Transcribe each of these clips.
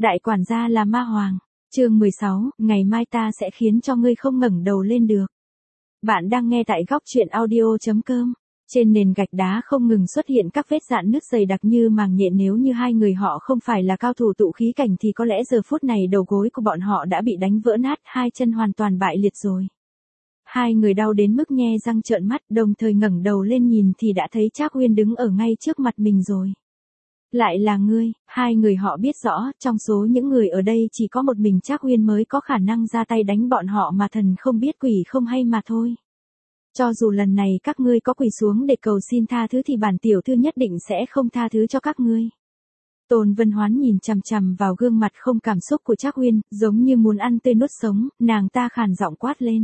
Đại quản gia là ma hoàng. Chương 16, ngày mai ta sẽ khiến cho ngươi không ngẩng đầu lên được. Bạn đang nghe tại góc truyện audio.com. Trên nền gạch đá không ngừng xuất hiện các vết rạn nứt dày đặc như màng nhện, nếu như hai người họ không phải là cao thủ tụ khí cảnh thì có lẽ giờ phút này đầu gối của bọn họ đã bị đánh vỡ nát, hai chân hoàn toàn bại liệt rồi. Hai người đau đến mức nhe răng trợn mắt, đồng thời ngẩng đầu lên nhìn thì đã thấy Trác Uyên đứng ở ngay trước mặt mình rồi. Lại là ngươi. Hai người họ biết rõ, trong số những người ở đây chỉ có một mình Trác Uyên mới có khả năng ra tay đánh bọn họ, mà thần không biết quỷ không hay mà thôi. Cho dù lần này các ngươi có quỳ xuống để cầu xin tha thứ thì bản tiểu thư nhất định sẽ không tha thứ cho các ngươi. Tôn Vân Hoán nhìn chằm chằm vào gương mặt không cảm xúc của Trác Uyên, giống như muốn ăn tươi nuốt sống, nàng ta khàn giọng quát lên.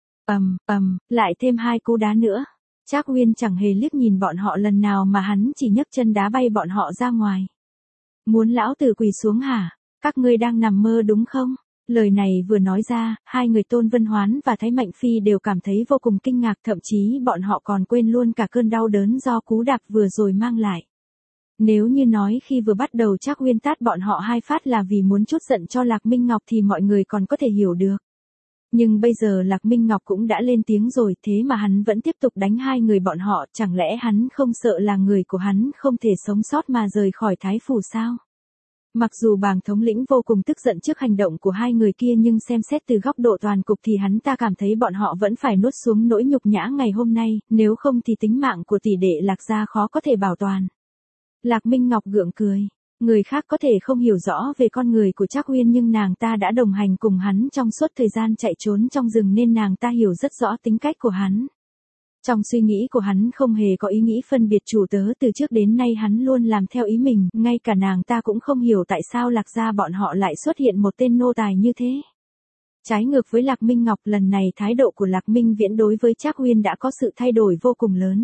Lại thêm hai cú đá nữa. Trác Uyên chẳng hề liếc nhìn bọn họ lần nào mà hắn chỉ nhấc chân đá bay bọn họ ra ngoài. Muốn lão tử quỳ xuống hả? Các ngươi đang nằm mơ đúng không? Lời này vừa nói ra, hai người Tôn Vân Hoán và Thái Mạnh Phi đều cảm thấy vô cùng kinh ngạc, thậm chí bọn họ còn quên luôn cả cơn đau đớn do cú đạp vừa rồi mang lại. Nếu như nói khi vừa bắt đầu Trác Uyên tát bọn họ hai phát là vì muốn trút giận cho Lạc Minh Ngọc thì mọi người còn có thể hiểu được. Nhưng bây giờ Lạc Minh Ngọc cũng đã lên tiếng rồi, thế mà hắn vẫn tiếp tục đánh hai người bọn họ, chẳng lẽ hắn không sợ là người của hắn không thể sống sót mà rời khỏi Thái Phủ sao? Mặc dù bàng thống lĩnh vô cùng tức giận trước hành động của hai người kia, nhưng xem xét từ góc độ toàn cục thì hắn ta cảm thấy bọn họ vẫn phải nuốt xuống nỗi nhục nhã ngày hôm nay, nếu không thì tính mạng của tỷ đệ Lạc gia khó có thể bảo toàn. Lạc Minh Ngọc gượng cười. Người khác có thể không hiểu rõ về con người của Trác Uyên, nhưng nàng ta đã đồng hành cùng hắn trong suốt thời gian chạy trốn trong rừng nên nàng ta hiểu rất rõ tính cách của hắn. Trong suy nghĩ của hắn không hề có ý nghĩ phân biệt chủ tớ, từ trước đến nay hắn luôn làm theo ý mình, ngay cả nàng ta cũng không hiểu tại sao Lạc gia bọn họ lại xuất hiện một tên nô tài như thế. Trái ngược với Lạc Minh Ngọc, lần này thái độ của Lạc Minh Viễn đối với Trác Uyên đã có sự thay đổi vô cùng lớn.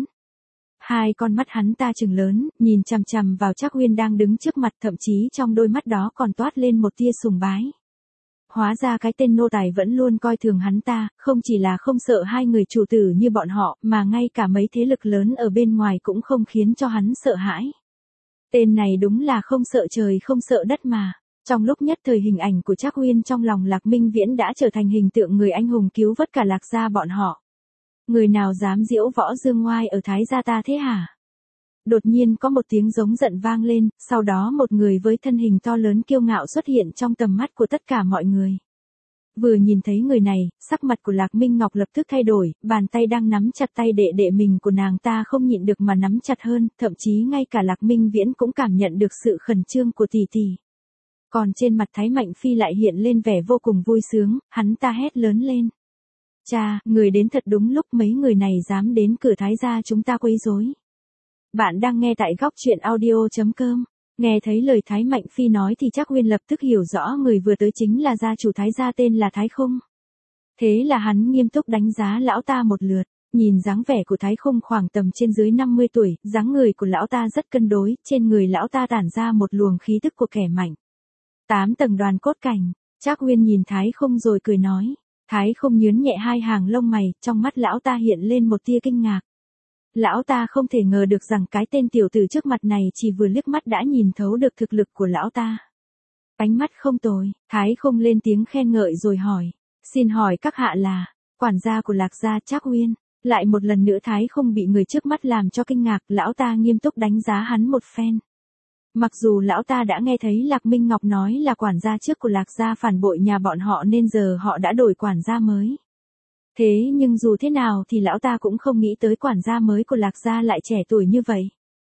Hai con mắt hắn ta trừng lớn, nhìn chằm chằm vào Trác Uyên đang đứng trước mặt, thậm chí trong đôi mắt đó còn toát lên một tia sùng bái. Hóa ra cái tên nô tài vẫn luôn coi thường hắn ta, không chỉ là không sợ hai người chủ tử như bọn họ, mà ngay cả mấy thế lực lớn ở bên ngoài cũng không khiến cho hắn sợ hãi. Tên này đúng là không sợ trời không sợ đất mà. Trong lúc nhất thời hình ảnh của Trác Uyên trong lòng Lạc Minh Viễn đã trở thành hình tượng người anh hùng cứu vớt cả Lạc gia bọn họ. Người nào dám diễu võ dương ngoai ở Thái gia ta thế hả? Đột nhiên có một tiếng giống giận vang lên, sau đó một người với thân hình to lớn kiêu ngạo xuất hiện trong tầm mắt của tất cả mọi người. Vừa nhìn thấy người này, sắc mặt của Lạc Minh Ngọc lập tức thay đổi, bàn tay đang nắm chặt tay đệ đệ mình của nàng ta không nhịn được mà nắm chặt hơn, thậm chí ngay cả Lạc Minh Viễn cũng cảm nhận được sự khẩn trương của tỷ tỷ. Còn trên mặt Thái Mạnh Phi lại hiện lên vẻ vô cùng vui sướng, hắn ta hét lớn lên. Cha, người đến thật đúng lúc, mấy người này dám đến cửa Thái gia chúng ta quấy rối. Bạn đang nghe tại góc truyện audio.com. Nghe thấy lời Thái Mạnh Phi nói thì Trác Uyên lập tức hiểu rõ người vừa tới chính là gia chủ Thái gia tên là Thái Khung. Thế là hắn nghiêm túc đánh giá lão ta một lượt, nhìn dáng vẻ của Thái Khung khoảng tầm trên dưới 50 tuổi, dáng người của lão ta rất cân đối, trên người lão ta tản ra một luồng khí tức của kẻ mạnh. 8 tầng đoàn cốt cảnh. Trác Uyên nhìn Thái Khung rồi cười nói. Thái Khung nhướng nhẹ hai hàng lông mày, trong mắt lão ta hiện lên một tia kinh ngạc. Lão ta không thể ngờ được rằng cái tên tiểu tử trước mặt này chỉ vừa liếc mắt đã nhìn thấu được thực lực của lão ta. Ánh mắt không tồi. Thái Khung lên tiếng khen ngợi rồi hỏi. Xin hỏi các hạ là quản gia của Lạc gia Trác Uyên. Lại một lần nữa Thái Khung bị người trước mắt làm cho kinh ngạc, lão ta nghiêm túc đánh giá hắn một phen. Mặc dù lão ta đã nghe thấy Lạc Minh Ngọc nói là quản gia trước của Lạc gia phản bội nhà bọn họ nên giờ họ đã đổi quản gia mới. Thế nhưng dù thế nào thì lão ta cũng không nghĩ tới quản gia mới của Lạc gia lại trẻ tuổi như vậy.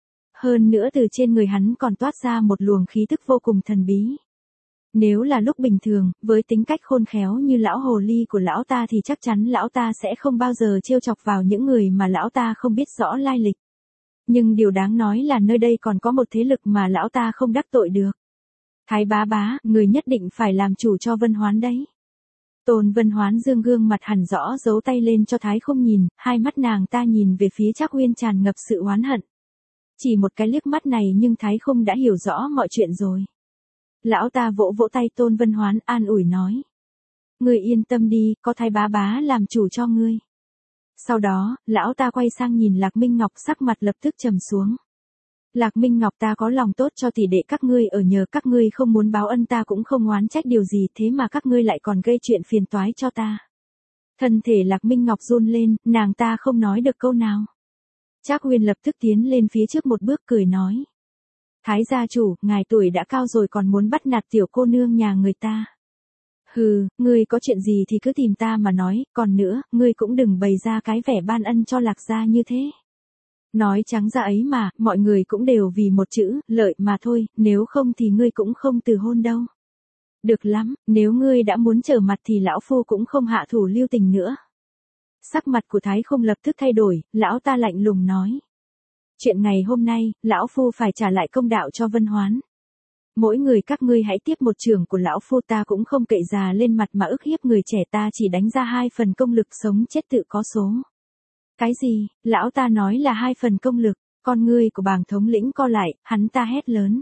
Hơn nữa từ trên người hắn còn toát ra một luồng khí tức vô cùng thần bí. Nếu là lúc bình thường, với tính cách khôn khéo như lão hồ ly của lão ta thì chắc chắn lão ta sẽ không bao giờ trêu chọc vào những người mà lão ta không biết rõ lai lịch. Nhưng điều đáng nói là nơi đây còn có một thế lực mà lão ta không đắc tội được. Thái bá bá, người nhất định phải làm chủ cho Vân Hoán đấy. Tôn Vân Hoán dương gương mặt hằn rõ giấu tay lên cho Thái Khung nhìn, hai mắt nàng ta nhìn về phía Trác Uyên tràn ngập sự oán hận. Chỉ một cái liếc mắt này nhưng Thái Khung đã hiểu rõ mọi chuyện rồi. Lão ta vỗ vỗ tay Tôn Vân Hoán an ủi nói. Ngươi yên tâm đi, có Thái bá bá làm chủ cho ngươi. Sau đó, lão ta quay sang nhìn Lạc Minh Ngọc, sắc mặt lập tức trầm xuống. Lạc Minh Ngọc ta có lòng tốt cho tỷ đệ các ngươi ở nhờ các ngươi không muốn báo ân ta cũng không oán trách điều gì thế mà các ngươi lại còn gây chuyện phiền toái cho ta. Thân thể Lạc Minh Ngọc run lên, nàng ta không nói được câu nào. Trác Uyên lập tức tiến lên phía trước một bước cười nói. Thái gia chủ, ngài tuổi đã cao rồi còn muốn bắt nạt tiểu cô nương nhà người ta. Hừ, ngươi có chuyện gì thì cứ tìm ta mà nói, còn nữa, ngươi cũng đừng bày ra cái vẻ ban ân cho Lạc gia như thế. Nói trắng ra ấy mà, mọi người cũng đều vì một chữ, lợi mà thôi, nếu không thì ngươi cũng không từ hôn đâu. Được lắm, nếu ngươi đã muốn trở mặt thì lão phu cũng không hạ thủ lưu tình nữa. Sắc mặt của Thái Không lập tức thay đổi, lão ta lạnh lùng nói. Chuyện ngày hôm nay, lão phu phải trả lại công đạo cho Vân Hoán. Mỗi người các ngươi hãy tiếp một trường của lão phu ta cũng không cậy già lên mặt mà ức hiếp người trẻ ta chỉ đánh ra 2 phần công lực sống chết tự có số. Cái gì, lão ta nói là 2 phần công lực, con ngươi của bàng thống lĩnh co lại, hắn ta hét lớn.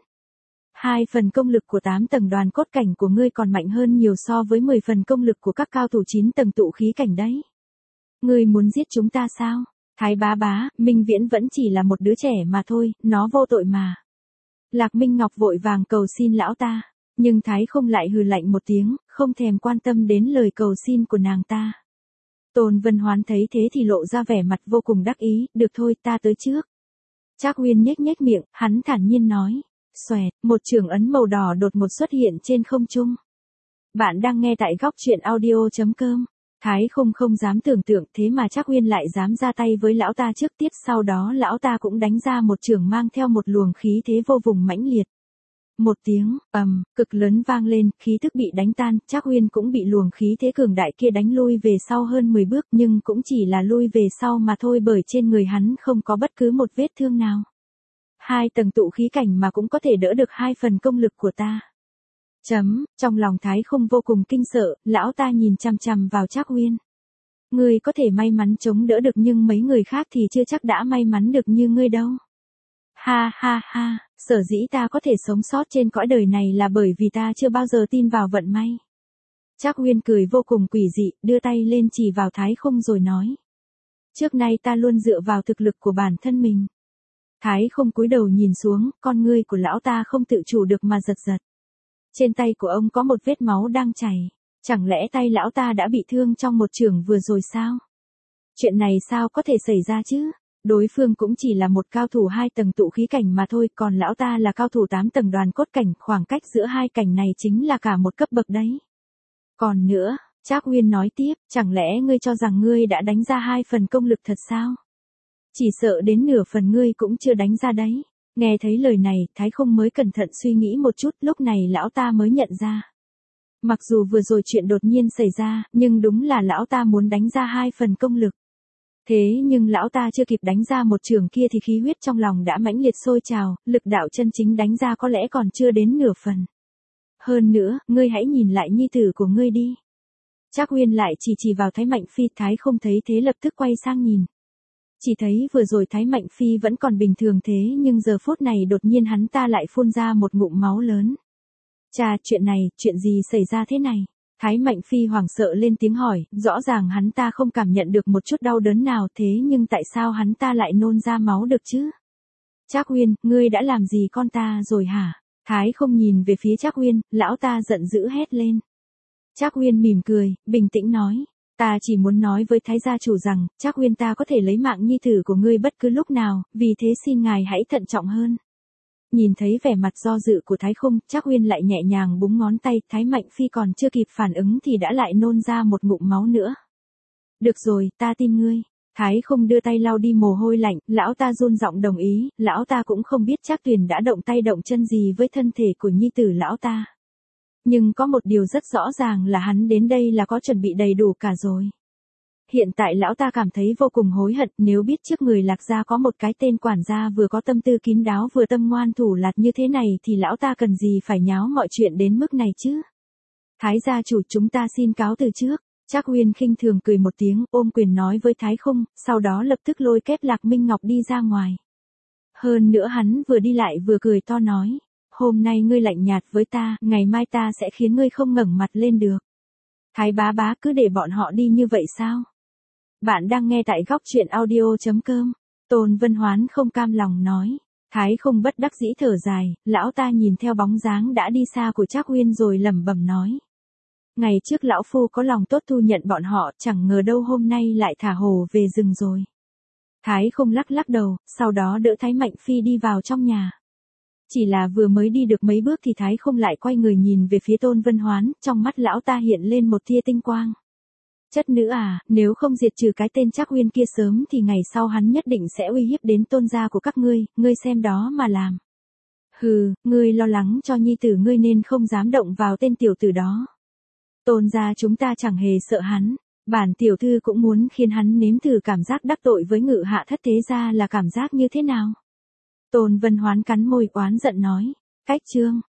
2 phần công lực của 8 tầng đoàn cốt cảnh của ngươi còn mạnh hơn nhiều so với 10 phần công lực của các cao thủ 9 tầng tụ khí cảnh đấy. Ngươi muốn giết chúng ta sao? Thái bá bá, Minh Viễn vẫn chỉ là một đứa trẻ mà thôi, nó vô tội mà. Lạc Minh Ngọc vội vàng cầu xin lão ta, nhưng Thái Không lại hừ lạnh một tiếng, không thèm quan tâm đến lời cầu xin của nàng ta. Tôn Vân Hoán thấy thế thì lộ ra vẻ mặt vô cùng đắc ý, được thôi ta tới trước. Trác Uyên nhếch nhếch miệng, hắn thản nhiên nói. Xoẹt, một trường ấn màu đỏ đột ngột xuất hiện trên không trung. Bạn đang nghe tại góc truyện audio.com. Thái không dám tưởng tượng thế mà Trác Uyên lại dám ra tay với lão ta trước tiếp sau đó lão ta cũng đánh ra một trường mang theo một luồng khí thế vô cùng mãnh liệt. Một tiếng, cực lớn vang lên, khí tức bị đánh tan, Trác Uyên cũng bị luồng khí thế cường đại kia đánh lui về sau hơn 10 bước nhưng cũng chỉ là lui về sau mà thôi bởi trên người hắn không có bất cứ một vết thương nào. 2 tầng tụ khí cảnh mà cũng có thể đỡ được 2 phần công lực của ta. Trong lòng Thái Không vô cùng kinh sợ, lão ta nhìn chằm chằm vào Trác Uyên. Ngươi có thể may mắn chống đỡ được nhưng mấy người khác thì chưa chắc đã may mắn được như ngươi đâu. Ha ha ha, sở dĩ ta có thể sống sót trên cõi đời này là bởi vì ta chưa bao giờ tin vào vận may. Trác Uyên cười vô cùng quỷ dị, đưa tay lên chỉ vào Thái Không rồi nói. Trước nay ta luôn dựa vào thực lực của bản thân mình. Thái Không cúi đầu nhìn xuống, con ngươi của lão ta không tự chủ được mà giật giật. Trên tay của ông có một vết máu đang chảy. Chẳng lẽ tay lão ta đã bị thương trong một chưởng vừa rồi sao? Chuyện này sao có thể xảy ra chứ? Đối phương cũng chỉ là một cao thủ 2 tầng tụ khí cảnh mà thôi, còn lão ta là cao thủ 8 tầng đoàn cốt cảnh, khoảng cách giữa hai cảnh này chính là cả một cấp bậc đấy. Còn nữa, Trác Uyên nói tiếp, chẳng lẽ ngươi cho rằng ngươi đã đánh ra 2 phần công lực thật sao? Chỉ sợ đến nửa phần ngươi cũng chưa đánh ra đấy. Nghe thấy lời này, Thái Không mới cẩn thận suy nghĩ một chút, lúc này lão ta mới nhận ra. Mặc dù vừa rồi chuyện đột nhiên xảy ra, nhưng đúng là lão ta muốn đánh ra 2 phần công lực. Thế nhưng lão ta chưa kịp đánh ra một trường kia thì khí huyết trong lòng đã mãnh liệt sôi trào, lực đạo chân chính đánh ra có lẽ còn chưa đến nửa phần. Hơn nữa, ngươi hãy nhìn lại nhi tử của ngươi đi. Trác Uyên lại chỉ vào Thái Mạnh Phi, Thái Không thấy thế lập tức quay sang nhìn. Chỉ thấy vừa rồi Thái Mạnh Phi vẫn còn bình thường thế nhưng giờ phút này đột nhiên hắn ta lại phun ra một ngụm máu lớn. Chà, chuyện gì xảy ra thế này? Thái Mạnh Phi hoảng sợ lên tiếng hỏi, rõ ràng hắn ta không cảm nhận được một chút đau đớn nào thế nhưng tại sao hắn ta lại nôn ra máu được chứ? Trác Uyên, ngươi đã làm gì con ta rồi hả? Thái Không nhìn về phía Trác Uyên, lão ta giận dữ hét lên. Trác Uyên mỉm cười, bình tĩnh nói. Ta chỉ muốn nói với Thái gia chủ rằng, Trác Uyên ta có thể lấy mạng nhi tử của ngươi bất cứ lúc nào, vì thế xin ngài hãy thận trọng hơn. Nhìn thấy vẻ mặt do dự của Thái Không, Trác Uyên lại nhẹ nhàng búng ngón tay, Thái Mạnh Phi còn chưa kịp phản ứng thì đã lại nôn ra một ngụm máu nữa. Được rồi, ta tin ngươi. Thái Không đưa tay lau đi mồ hôi lạnh, lão ta run giọng đồng ý, lão ta cũng không biết Trác Tuyền đã động tay động chân gì với thân thể của nhi tử lão ta. Nhưng có một điều rất rõ ràng là hắn đến đây là có chuẩn bị đầy đủ cả rồi. Hiện tại lão ta cảm thấy vô cùng hối hận, nếu biết trước người Lạc gia có một cái tên quản gia vừa có tâm tư kín đáo vừa tâm ngoan thủ lạt như thế này thì lão ta cần gì phải nháo mọi chuyện đến mức này chứ. Thái gia chủ, chúng ta xin cáo từ trước. Trác Uyên khinh thường cười một tiếng, ôm quyền nói với Thái Không, sau đó lập tức lôi kép Lạc Minh Ngọc đi ra ngoài. Hơn nữa hắn vừa đi lại vừa cười to nói. Hôm nay ngươi lạnh nhạt với ta, ngày mai ta sẽ khiến ngươi không ngẩng mặt lên được. Thái bá bá, cứ để bọn họ đi như vậy sao? Bạn đang nghe tại góc truyện audio.com. Tôn Vân Hoán không cam lòng nói. Thái không bất đắc dĩ thở dài, lão ta nhìn theo bóng dáng đã đi xa của Trác Uyên rồi lẩm bẩm nói. Ngày trước lão phu có lòng tốt thu nhận bọn họ, chẳng ngờ đâu hôm nay lại thả hổ về rừng rồi. Thái không lắc lắc đầu, sau đó đỡ Thái Mạnh Phi đi vào trong nhà. Chỉ là vừa mới đi được mấy bước thì Thái không lại quay người nhìn về phía Tôn Vân Hoán, trong mắt lão ta hiện lên một tia tinh quang. Chất nữ à, nếu không diệt trừ cái tên Trác Uyên kia sớm thì ngày sau hắn nhất định sẽ uy hiếp đến Tôn gia của các ngươi xem đó mà làm. Hừ, ngươi lo lắng cho nhi tử ngươi nên không dám động vào tên tiểu tử đó. Tôn gia chúng ta chẳng hề sợ hắn, bản tiểu thư cũng muốn khiến hắn nếm thử cảm giác đắc tội với Ngự Hạ Thất Thế gia là cảm giác như thế nào. Tôn Vân Hoán cắn môi oán giận nói, cách trương,